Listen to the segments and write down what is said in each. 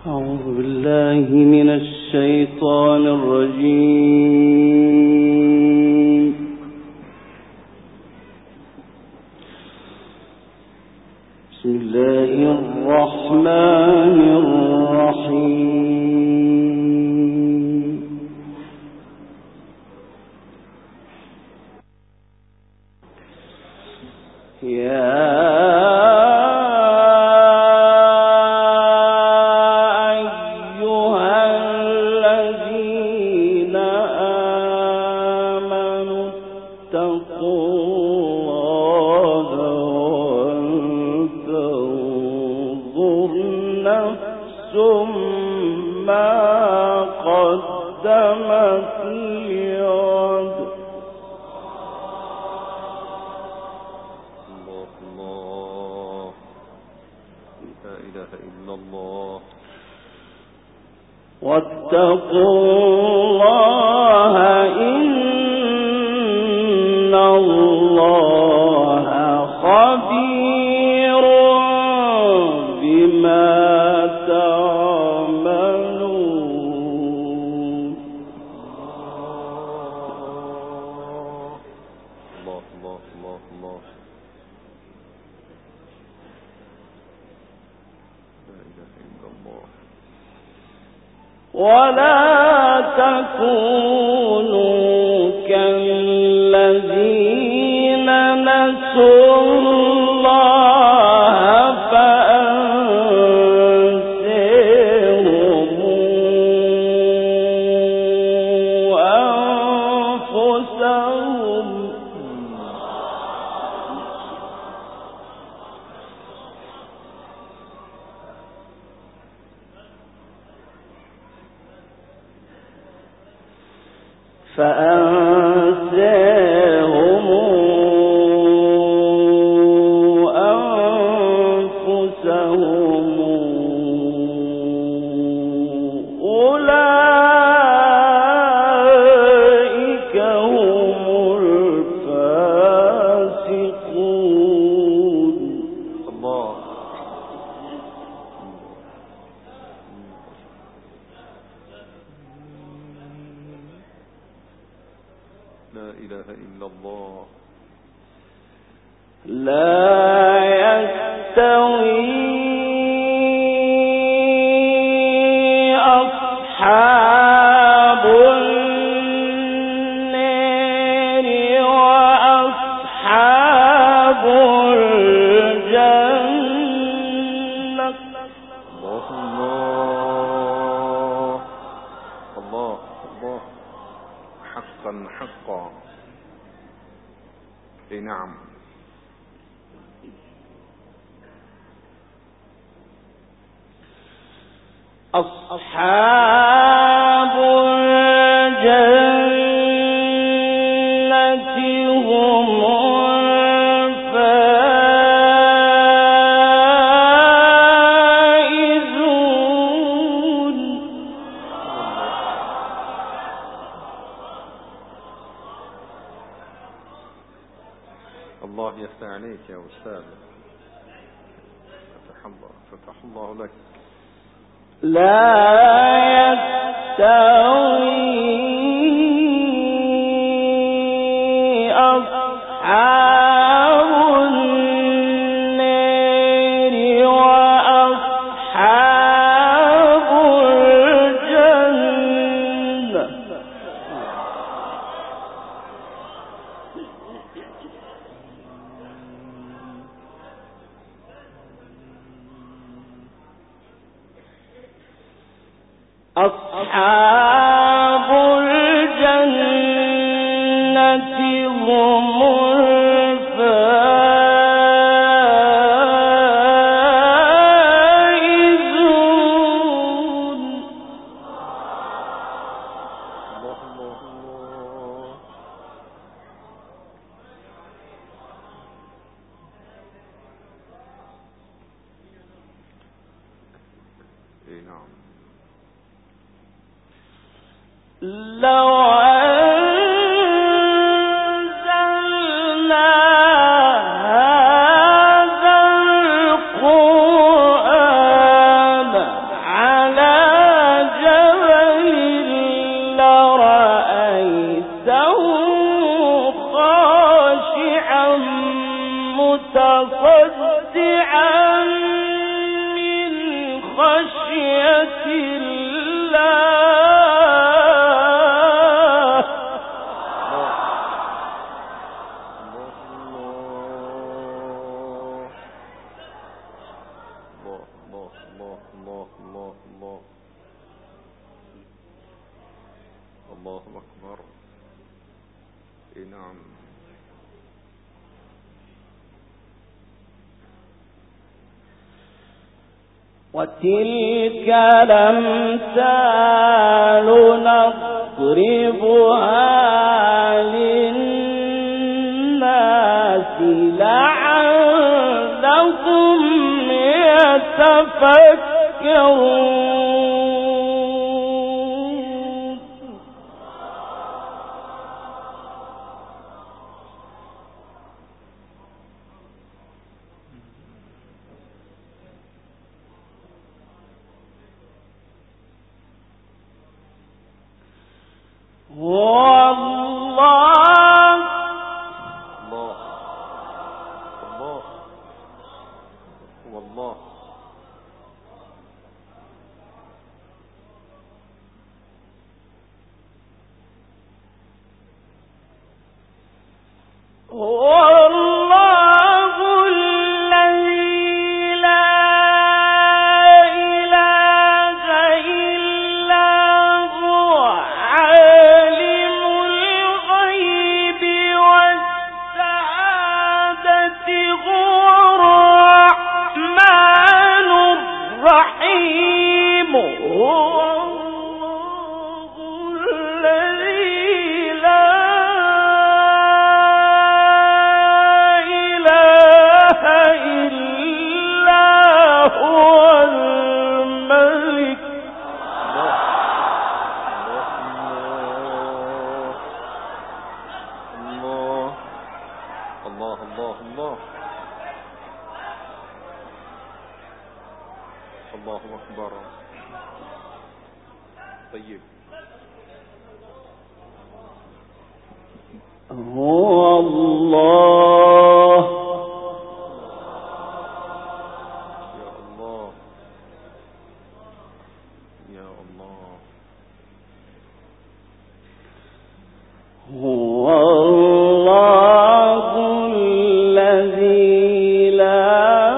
أعوذ بالله من الشيطان الرجيم. بسم الله الرحمن الرحيم. واتقوا الله إن الله خبير بما تعملون. الله لا إله إلا الله. ولا تكونوا كالذين نسوا الله فأنساهم أنفسهم. فأنساهم أنفسهم أولئك هم الفاسقون. الله لا إله إلا الله. لا يستوي أصحاب النار وأصحاب الجنة. الله حقا. اي نعم. أصحاب الجنة هم الفائزون. الله يفتح عليك يا أستاذ. فتح الله لك. لا يستوي أصحاب النار وأصحاب الجنة. أصحاب الجنة هم الفائزون. اي نعم. لو أنزلنا هذا القرآن على خشية الله. الله أكبر. نعم. وتلك الأمثال نضربها للناس لعلهم يتفكرون. الله أكبر. طيب. هو الله. يا الله يا الله. هو الله الذي لا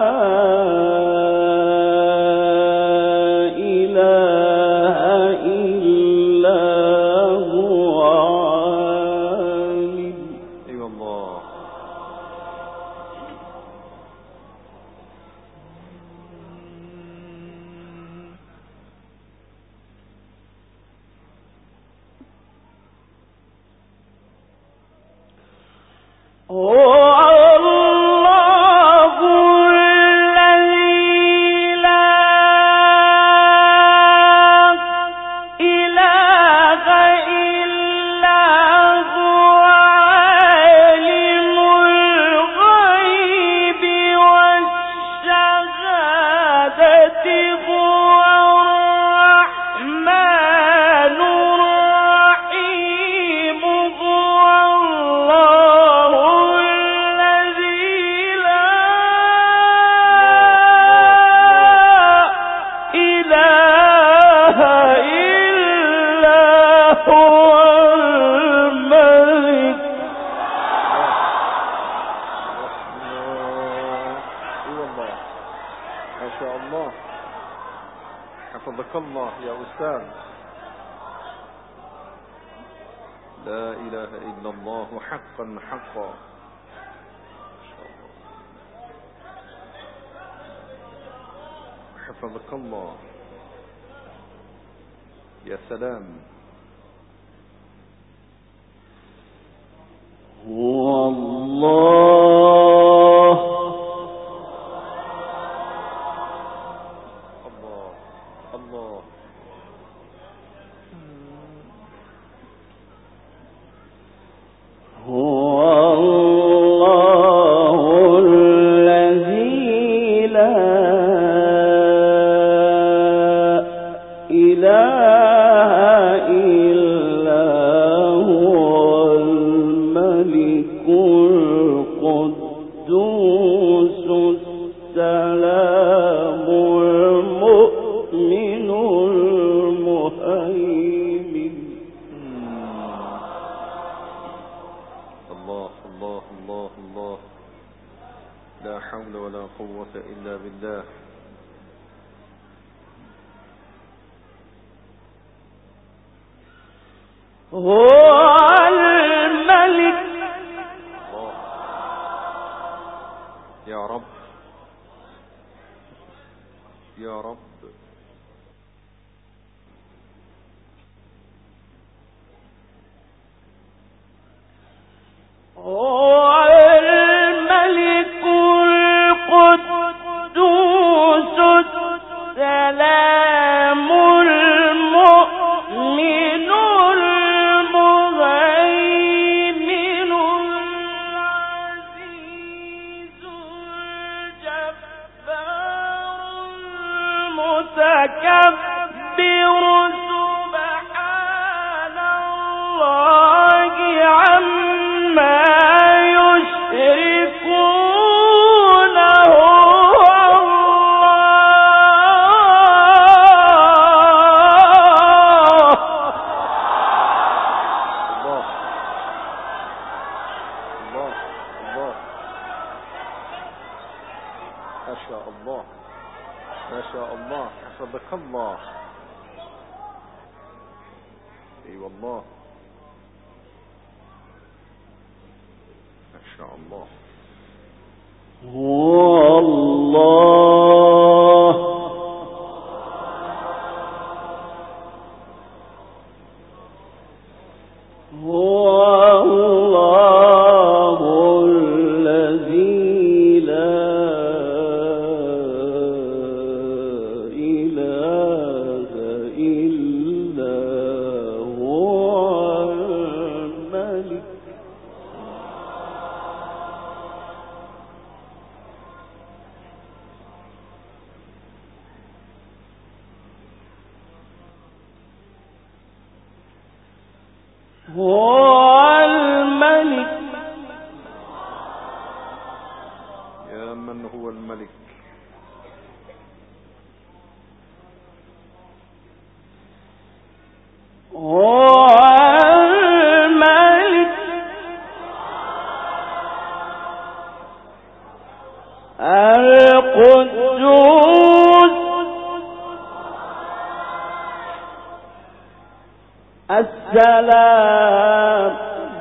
حفظك الله يا أستاذ. لا إله إلا الله حقا حقا. حفظك الله. يا سلام. هو الله. الله الله. هو الله الذي لا إله إلا هو الملك القدوس السلام المؤمن هو الملك. الله يا رب يا رب. هو الملك القدوس السلام المؤمن المهيمن العزيز الجبار المتكبر سبحان الله عما يشركون. ما شاء الله ما شاء الله حفظك الله. اي والله ما شاء الله. هو الله هو الله الذي لا إله إلا هو الملك. هو الملك. يا من هو الملك. هو الملك القدوس السلام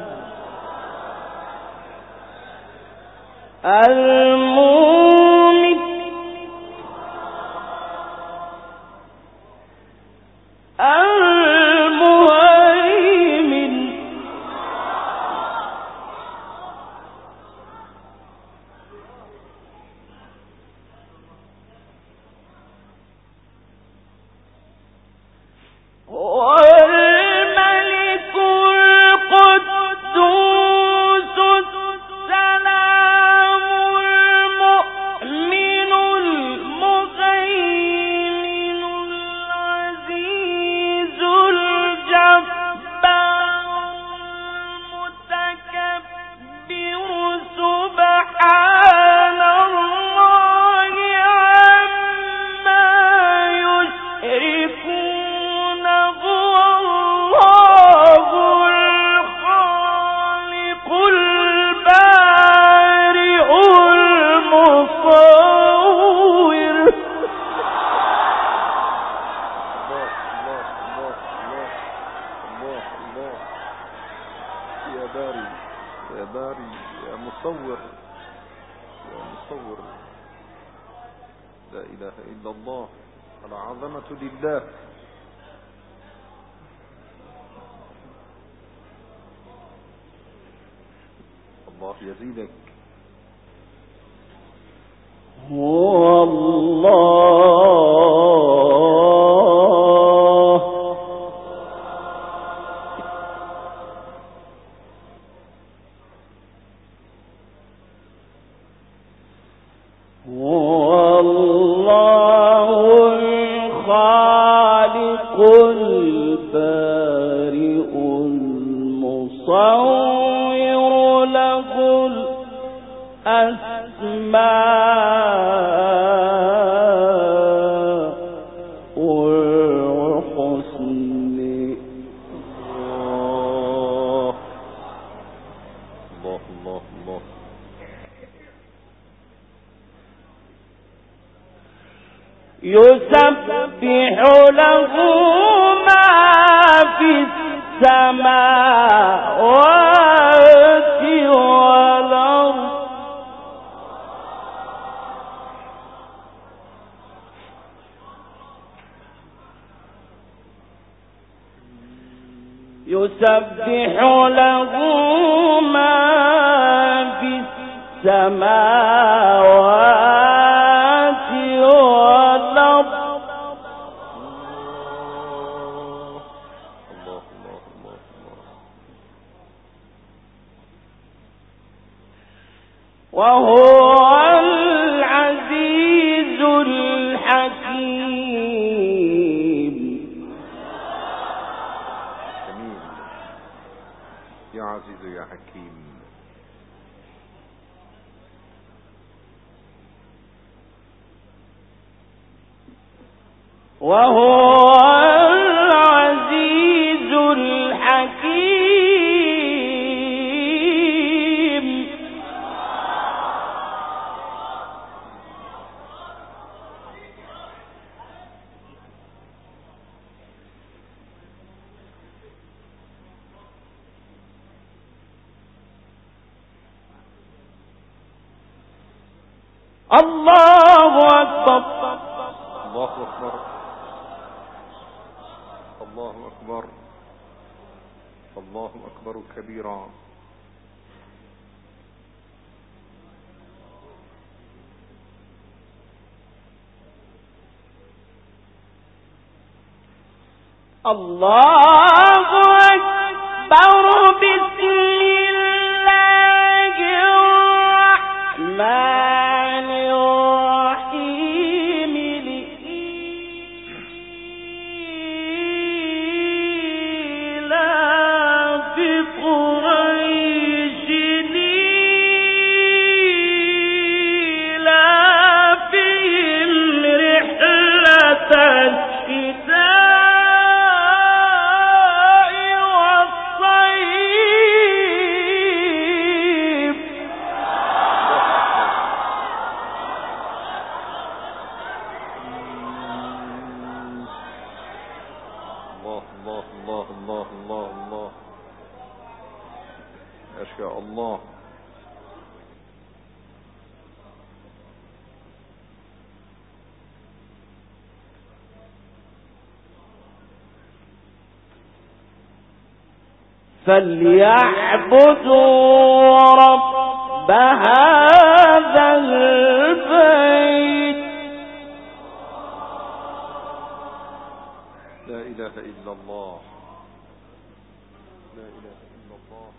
المؤمن المهيمن هو الملك القدوس السلام المؤمن المهيمن العزيز الجبار المتكبر سبحان الله عما يشركون. هو الله الخالق البارئ المصور. الله الله الله الله الله الله. يا باري يا باري يا مصور يا مصور. لا إله إلا الله. العظمة لله. الله يزيدك. هو الله هو الله الخالق البارئ المصور له الأسماء الحسنى. الله الله الله. يسبح له ما في السماوات والأرض يسبح له ما في السماوات والأرض وهو العزيز الحكيم. جميل يا عزيز يا حكيم. وهو العزيز الحكيم. الله أكبر. الله أكبر. الله أكبر. الله أكبر كبيرا. الله أكبر. بسم الله الرحمن الرحيم. لإيلاف قريش إيلافهم رحلة الشتاء والصيف. الله الله الله الله الله الله. ما شاء الله. فليعبدوا رب هذا البيت. لا إله إلا الله. لا إله إلا الله.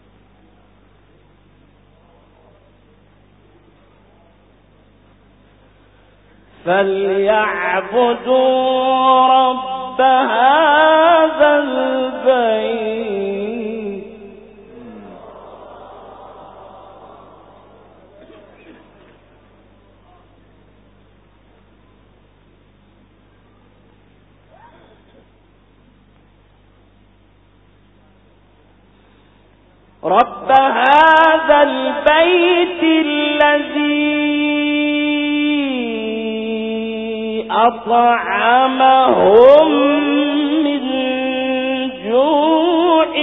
فليعبدوا رب هذا البيت. رب هذا البيت الذي أطعمهم من جوع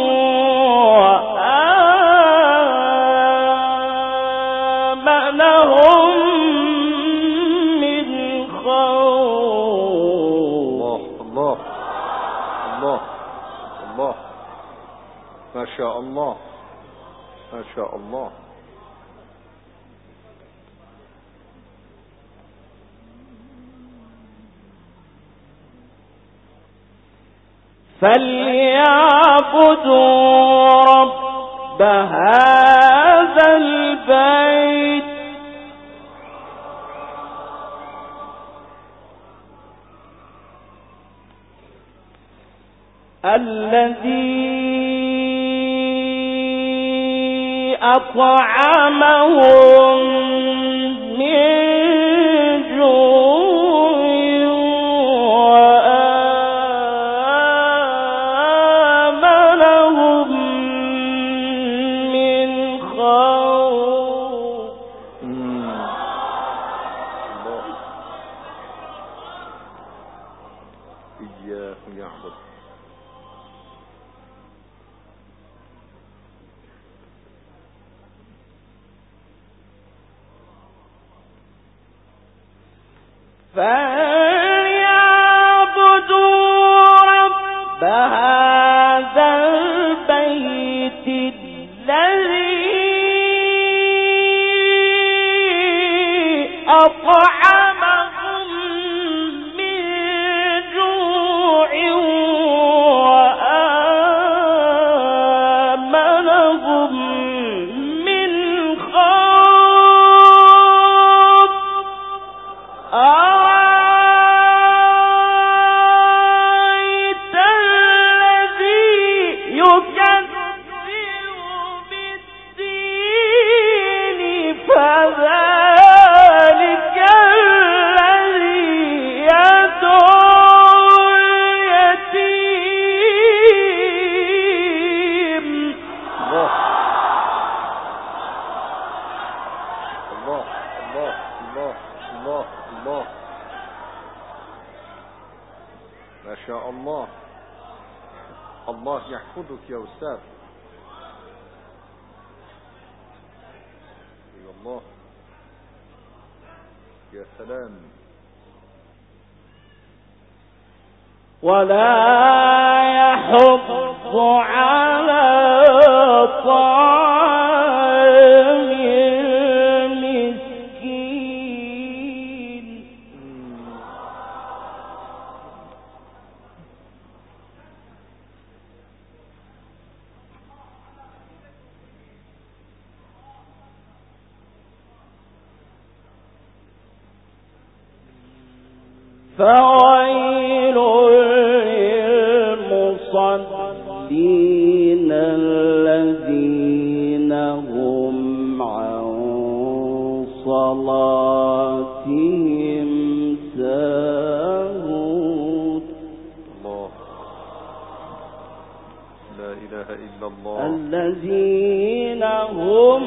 وآمنهم من خوف. الله الله الله. ما شاء الله. ما شاء الله. فليعبدوا رب هذا البيت الذي أطعمهم من جوع وآمنهم من خوف. إياه يعبد. الله يحفظك يا أستاذ. اي والله يا سلام. ولا يحض على طعام المسكين. فويل للمصلين الذين هم عن صلاتهم ساهون. الله لا إله إلا الله. الذين هم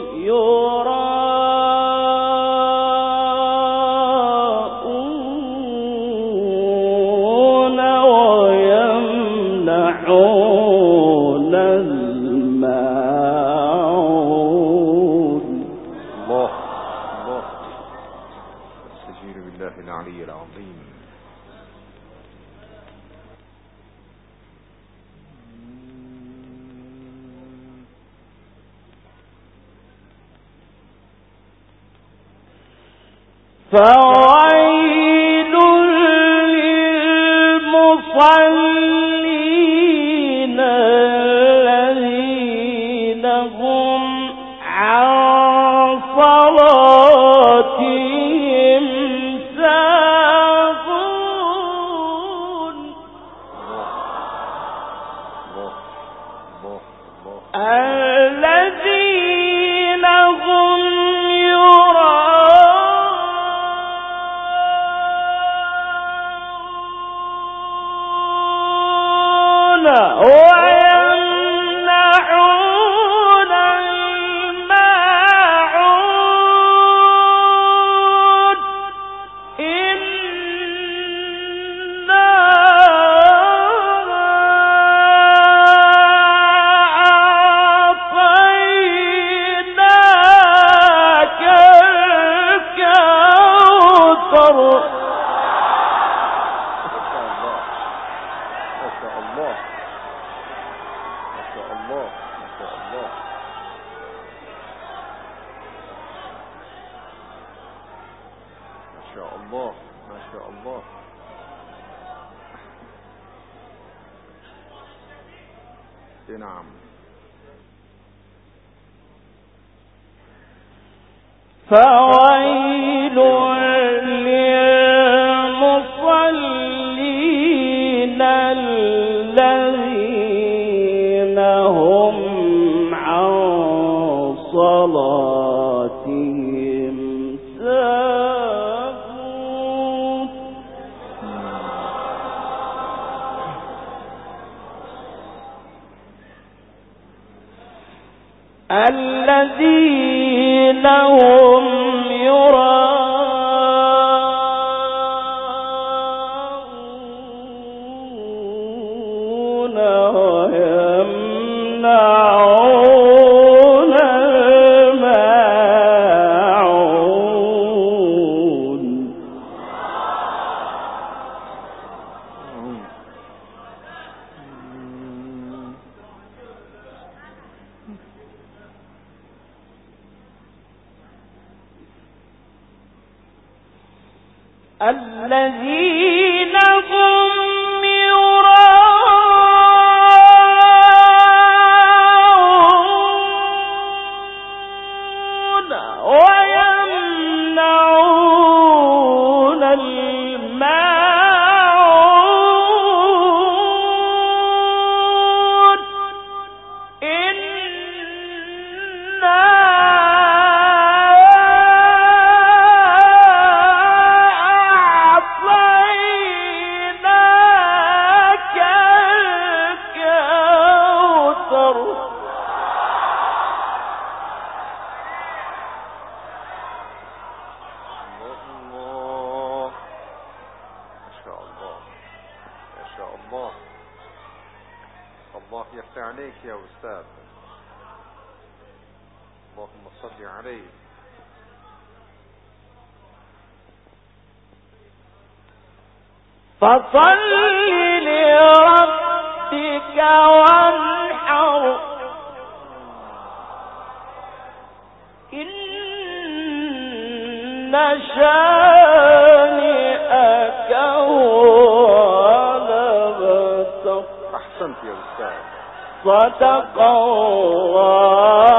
العلي العظيم. فويل للمصلين الذين هم عن صلاتهم ساهون. الذين هم ويمنعون الماعون. إنا أعطيناك الكوثر. ما شاء الله. نعم. فويل للمصلين الذين هم عن صلاتهم ساهون. الذين هم يراءون ويمنعون الماعون. الذين هم يراءون ويمنعون الماعون الله يفتح عليك يا أستاذ. اللهم صل عليه. فصل لربك وانحر إن شانئك هو الأبتر. أحسنت يا أستاذ. صدق الله